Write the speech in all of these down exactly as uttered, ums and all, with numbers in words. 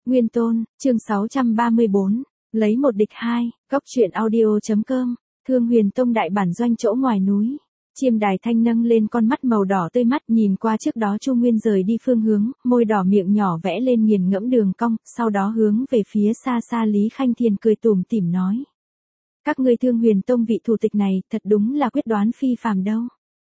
Nguyên Tôn, chương sáu trăm ba mươi bốn, lấy một địch hai, góc truyện audio.com, Thương Huyền Tông đại bản doanh chỗ ngoài núi. Chiêm Đài Thanh nâng lên con mắt màu đỏ tươi mắt nhìn qua trước đó Chu Nguyên rời đi phương hướng, môi đỏ miệng nhỏ vẽ lên nghiền ngẫm đường cong, sau đó hướng về phía xa xa Lý Khanh Thiền cười tủm tỉm nói. Các ngươi Thương Huyền Tông vị thủ tịch này thật đúng là quyết đoán phi phàm đâu.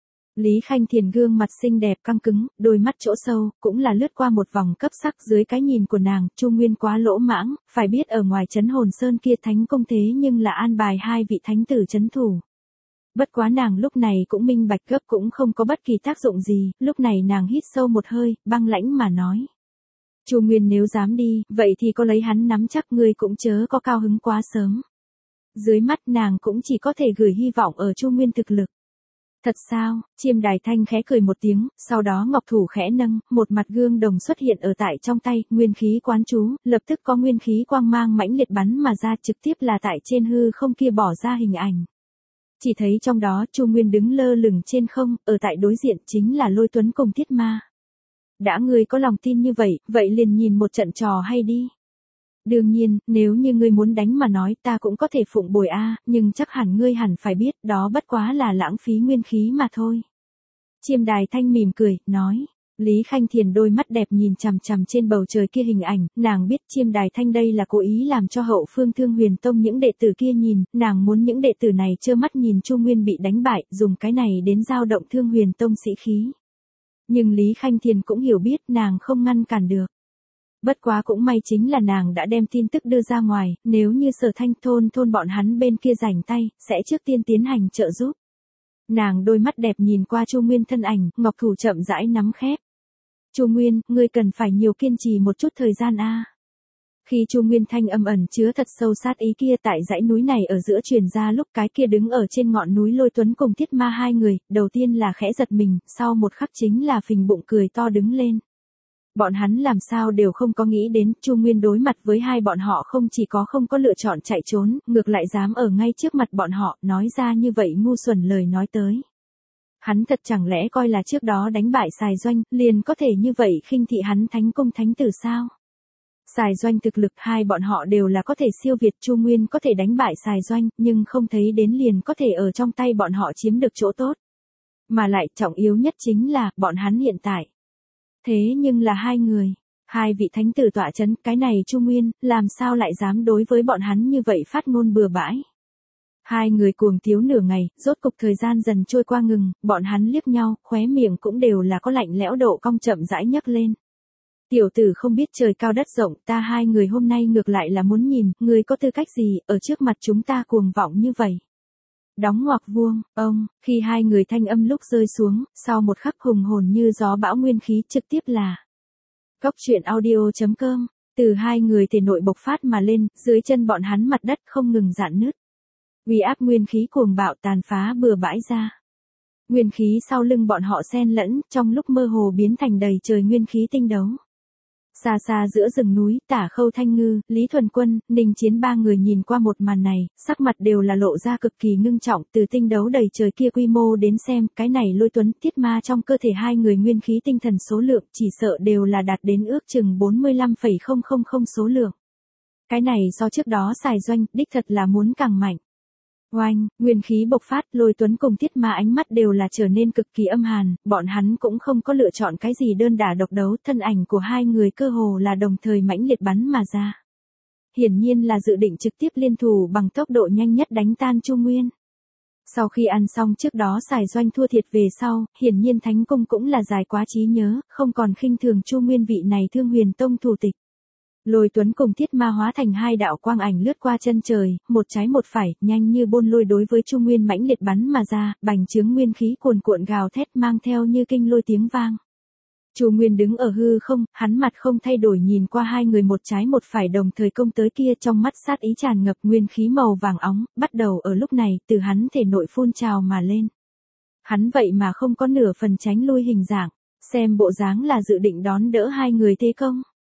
Lý Khanh Thiền gương mặt xinh đẹp căng cứng, đôi mắt chỗ sâu, cũng là lướt qua một vòng cấp sắc dưới cái nhìn của nàng, Chu Nguyên quá lỗ mãng, phải biết ở ngoài trấn Hồn Sơn kia thánh công thế nhưng là an bài hai vị thánh tử trấn thủ. Bất quá nàng lúc này cũng minh bạch gấp cũng không có bất kỳ tác dụng gì, lúc này nàng hít sâu một hơi, băng lãnh mà nói. Chu Nguyên nếu dám đi, vậy thì có lấy hắn nắm chắc ngươi cũng chớ có cao hứng quá sớm. Dưới mắt nàng cũng chỉ có thể gửi hy vọng ở Chu Nguyên thực lực. Thật sao? Chiêm Đài Thanh khẽ cười một tiếng, sau đó ngọc thủ khẽ nâng, một mặt gương đồng xuất hiện ở tại trong tay, nguyên khí quán chú, lập tức có nguyên khí quang mang mãnh liệt bắn mà ra trực tiếp là tại trên hư không kia bỏ ra hình ảnh. Chỉ thấy trong đó Chu Nguyên đứng lơ lửng trên không, ở tại đối diện chính là Lôi Tuấn cùng Thiết Ma. Đã ngươi có lòng tin như vậy, vậy liền nhìn một trận trò hay đi. Đương nhiên, nếu như ngươi muốn đánh mà nói ta cũng có thể phụng bồi a, nhưng chắc hẳn ngươi hẳn phải biết, đó bất quá là lãng phí nguyên khí mà thôi. Chiêm Đài Thanh mỉm cười, nói. Lý Khanh Thiền đôi mắt đẹp nhìn chằm chằm trên bầu trời kia hình ảnh, nàng biết Chiêm Đài Thanh đây là cố ý làm cho hậu phương Thương Huyền Tông những đệ tử kia nhìn, nàng muốn những đệ tử này trơ mắt nhìn Chu Nguyên bị đánh bại, dùng cái này đến giao động Thương Huyền Tông sĩ khí. Nhưng Lý Khanh Thiền cũng hiểu biết nàng không ngăn cản được. Bất quá cũng may chính là nàng đã đem tin tức đưa ra ngoài, nếu như Sở Thanh thôn thôn bọn hắn bên kia rảnh tay, sẽ trước tiên tiến hành trợ giúp. Nàng đôi mắt đẹp nhìn qua Chu Nguyên thân ảnh, ngọc thủ chậm rãi nắm khép. Chu Nguyên, ngươi cần phải nhiều kiên trì một chút thời gian a. Khi Chu Nguyên thanh âm ẩn chứa thật sâu sát ý kia tại dãy núi này ở giữa truyền ra lúc cái kia đứng ở trên ngọn núi Lôi Tuấn cùng Thiết Ma hai người, đầu tiên là khẽ giật mình, sau một khắc chính là phình bụng cười to đứng lên. Bọn hắn làm sao đều không có nghĩ đến, Chu Nguyên đối mặt với hai bọn họ không chỉ có không có lựa chọn chạy trốn, ngược lại dám ở ngay trước mặt bọn họ, nói ra như vậy ngu xuẩn lời nói tới. Hắn thật chẳng lẽ coi là trước đó đánh bại Sài Doanh, liền có thể như vậy khinh thị hắn thánh công thánh tử sao? Sài Doanh thực lực hai bọn họ đều là có thể siêu việt, Chu Nguyên có thể đánh bại Sài Doanh, nhưng không thấy đến liền có thể ở trong tay bọn họ chiếm được chỗ tốt. Mà lại trọng yếu nhất chính là, bọn hắn hiện tại. Thế nhưng là hai người, hai vị thánh tử tọa chấn, cái này Chu Nguyên, làm sao lại dám đối với bọn hắn như vậy phát ngôn bừa bãi. Hai người cuồng tiếu nửa ngày, rốt cục thời gian dần trôi qua ngừng, bọn hắn liếc nhau, khóe miệng cũng đều là có lạnh lẽo độ cong chậm rãi nhấc lên. Tiểu tử không biết trời cao đất rộng, ta hai người hôm nay ngược lại là muốn nhìn, người có tư cách gì, ở trước mặt chúng ta cuồng vọng như vậy. Đóng ngoặc vuông, ông, khi hai người thanh âm lúc rơi xuống, sau một khắc hùng hồn như gió bão nguyên khí trực tiếp là. Góc truyện audio.com, từ hai người thể nội bộc phát mà lên, dưới chân bọn hắn mặt đất không ngừng rạn nứt. Uy áp nguyên khí cuồng bạo tàn phá bừa bãi ra. Nguyên khí sau lưng bọn họ xen lẫn, trong lúc mơ hồ biến thành đầy trời nguyên khí tinh đấu. Xa xa giữa rừng núi, Tả Khâu Thanh Ngư, Lý Thuần Quân, Ninh Chiến ba người nhìn qua một màn này, sắc mặt đều là lộ ra cực kỳ ngưng trọng, từ tinh đấu đầy trời kia quy mô đến xem, cái này Lôi Tuấn, Thiết Ma trong cơ thể hai người nguyên khí tinh thần số lượng, chỉ sợ đều là đạt đến ước chừng bốn mươi lăm phẩy không không không số lượng. Cái này so trước đó Sài Doanh, đích thật là muốn càng mạnh. Oanh, nguyên khí bộc phát, Lôi Tuấn cùng Thiết Ma ánh mắt đều là trở nên cực kỳ âm hàn, bọn hắn cũng không có lựa chọn cái gì đơn đả độc đấu, thân ảnh của hai người cơ hồ là đồng thời mãnh liệt bắn mà ra. Hiển nhiên là dự định trực tiếp liên thủ bằng tốc độ nhanh nhất đánh tan Chu Nguyên. Sau khi ăn xong trước đó Sài Doanh thua thiệt về sau, hiển nhiên Thánh Công cũng là dài quá trí nhớ, không còn khinh thường Chu Nguyên vị này Thương Huyền Tông thủ tịch. Lôi Tuấn cùng Thiết Ma hóa thành hai đạo quang ảnh lướt qua chân trời, một trái một phải, nhanh như bôn lôi đối với Chu Nguyên mãnh liệt bắn mà ra, bành trướng nguyên khí cuồn cuộn gào thét mang theo như kinh lôi tiếng vang. Chu Nguyên đứng ở hư không, hắn mặt không thay đổi nhìn qua hai người một trái một phải đồng thời công tới kia, trong mắt sát ý tràn ngập, nguyên khí màu vàng óng, bắt đầu ở lúc này, từ hắn thể nội phun trào mà lên. Hắn vậy mà không có nửa phần tránh lui hình dạng, xem bộ dáng là dự định đón đỡ hai người thế công.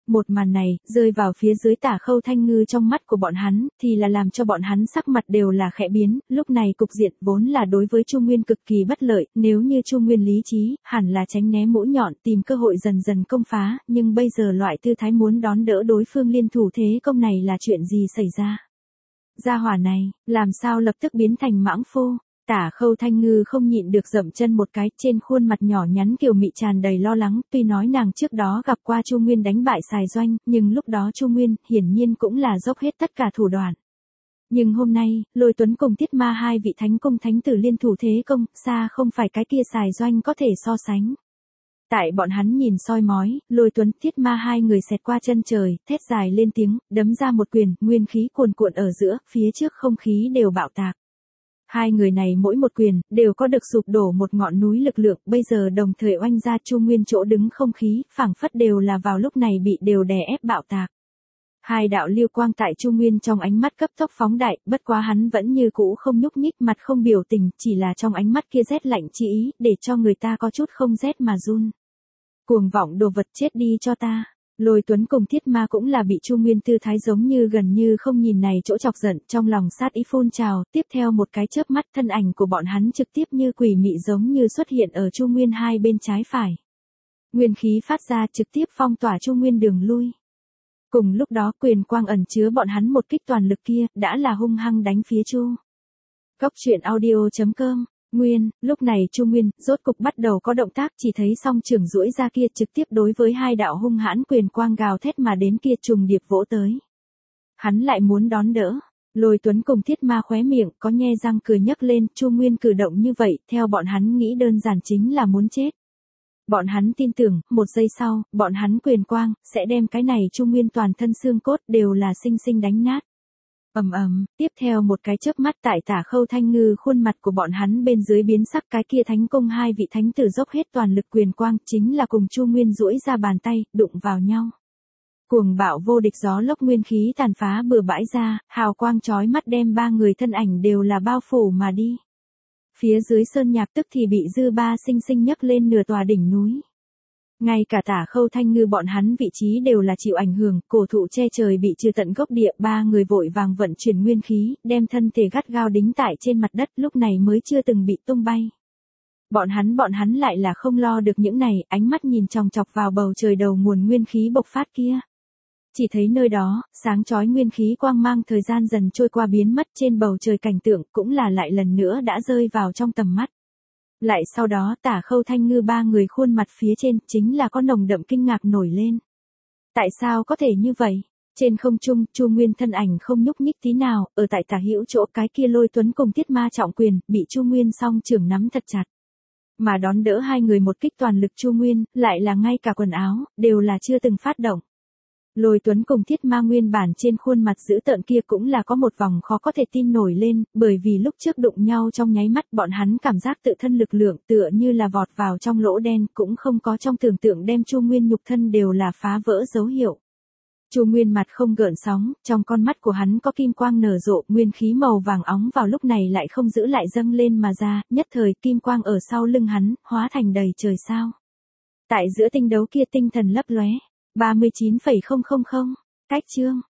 Một màn này, rơi vào phía dưới Tả Khâu Thanh Ngư trong mắt của bọn hắn, thì là làm cho bọn hắn sắc mặt đều là khẽ biến, lúc này cục diện vốn là đối với Chu Nguyên cực kỳ bất lợi, nếu như Chu Nguyên lý trí, hẳn là tránh né mũi nhọn tìm cơ hội dần dần công phá, nhưng bây giờ loại tư thái muốn đón đỡ đối phương liên thủ thế công này là chuyện gì xảy ra? Gia hỏa này, làm sao lập tức biến thành mãng phu? Tả Khâu Thanh Ngư không nhịn được dậm chân một cái, trên khuôn mặt nhỏ nhắn kiều mị tràn đầy lo lắng, tuy nói nàng trước đó gặp qua Chu Nguyên đánh bại Sài Doanh, nhưng lúc đó Chu Nguyên, hiển nhiên cũng là dốc hết tất cả thủ đoạn. Nhưng hôm nay, Lôi Tuấn cùng Tiết Ma hai vị thánh công thánh tử liên thủ thế công, xa không phải cái kia Sài Doanh có thể so sánh. Tại bọn hắn nhìn soi mói, Lôi Tuấn, Tiết Ma hai người xẹt qua chân trời, thét dài lên tiếng, đấm ra một quyền, nguyên khí cuồn cuộn ở giữa, phía trước không khí đều bạo tạc. Hai người này mỗi một quyền, đều có được sụp đổ một ngọn núi lực lượng, bây giờ đồng thời oanh ra Chu Nguyên chỗ đứng không khí, phảng phất đều là vào lúc này bị đều đè ép bạo tạc. Hai đạo lưu quang tại Chu Nguyên trong ánh mắt cấp tốc phóng đại, bất quá hắn vẫn như cũ không nhúc nhích, mặt không biểu tình, chỉ là trong ánh mắt kia rét lạnh chi ý, để cho người ta có chút không rét mà run. Cuồng vọng đồ vật, chết đi cho ta. Lôi Tuấn cùng Thiết Ma cũng là bị Chu Nguyên tư thái giống như gần như không nhìn này chỗ chọc giận, trong lòng sát ý phun trào, tiếp theo một cái chớp mắt thân ảnh của bọn hắn trực tiếp như quỷ mị giống như xuất hiện ở Chu Nguyên hai bên trái phải. Nguyên khí phát ra trực tiếp phong tỏa Chu Nguyên đường lui. Cùng lúc đó quyền quang ẩn chứa bọn hắn một kích toàn lực kia, đã là hung hăng đánh phía Chu. Cốc truyện audio chấm com. Nguyên, lúc này Chu Nguyên, rốt cục bắt đầu có động tác, chỉ thấy song trưởng duỗi ra kia trực tiếp đối với hai đạo hung hãn quyền quang gào thét mà đến kia trùng điệp vỗ tới. Hắn lại muốn đón đỡ. Lôi Tuấn cùng Thiết Ma khóe miệng, có nhe răng cười nhấc lên, Chu Nguyên cử động như vậy, theo bọn hắn nghĩ đơn giản chính là muốn chết. Bọn hắn tin tưởng, một giây sau, bọn hắn quyền quang, sẽ đem cái này Chu Nguyên toàn thân xương cốt đều là sinh sinh đánh nát. Ầm ầm, tiếp theo một cái chớp mắt tại Tả Khâu Thanh Ngư khuôn mặt của bọn hắn bên dưới biến sắc, cái kia thánh công hai vị thánh tử dốc hết toàn lực quyền quang, chính là cùng Chu Nguyên duỗi ra bàn tay, đụng vào nhau. Cuồng bạo vô địch gió lốc nguyên khí tàn phá bừa bãi ra, hào quang chói mắt đem ba người thân ảnh đều là bao phủ mà đi. Phía dưới sơn nhạc tức thì bị dư ba sinh sinh nhấc lên nửa tòa đỉnh núi. Ngay cả Tả Khâu Thanh Ngư bọn hắn vị trí đều là chịu ảnh hưởng, cổ thụ che trời bị trừ tận gốc địa, ba người vội vàng vận chuyển nguyên khí, đem thân thể gắt gao đính tại trên mặt đất, lúc này mới chưa từng bị tung bay. Bọn hắn bọn hắn lại là không lo được những này, ánh mắt nhìn chòng chọc vào bầu trời đầu nguồn nguyên khí bộc phát kia. Chỉ thấy nơi đó, sáng chói nguyên khí quang mang thời gian dần trôi qua biến mất, trên bầu trời cảnh tượng cũng là lại lần nữa đã rơi vào trong tầm mắt. Lại sau đó Tả Khâu Thanh Ngư ba người khuôn mặt phía trên chính là có nồng đậm kinh ngạc nổi lên. Tại sao có thể như vậy? Trên không trung, Chu Nguyên thân ảnh không nhúc nhích tí nào, ở tại tả hữu chỗ cái kia Lôi Tuấn cùng Tiết Ma trọng quyền, bị Chu Nguyên song trưởng nắm thật chặt. Mà đón đỡ hai người một kích toàn lực Chu Nguyên, lại là ngay cả quần áo, đều là chưa từng phát động. Lôi Tuấn cùng Thiết Ma nguyên bản trên khuôn mặt dữ tợn kia cũng là có một vòng khó có thể tin nổi lên, bởi vì lúc trước đụng nhau trong nháy mắt bọn hắn cảm giác tự thân lực lượng tựa như là vọt vào trong lỗ đen, cũng không có trong tưởng tượng đem Chu Nguyên nhục thân đều là phá vỡ dấu hiệu. Chu Nguyên mặt không gợn sóng, trong con mắt của hắn có kim quang nở rộ, nguyên khí màu vàng óng vào lúc này lại không giữ lại dâng lên mà ra, nhất thời kim quang ở sau lưng hắn, hóa thành đầy trời sao. Tại giữa tinh đấu kia tinh thần lấp lóe. ba mươi chín phẩy không không không, cách chương.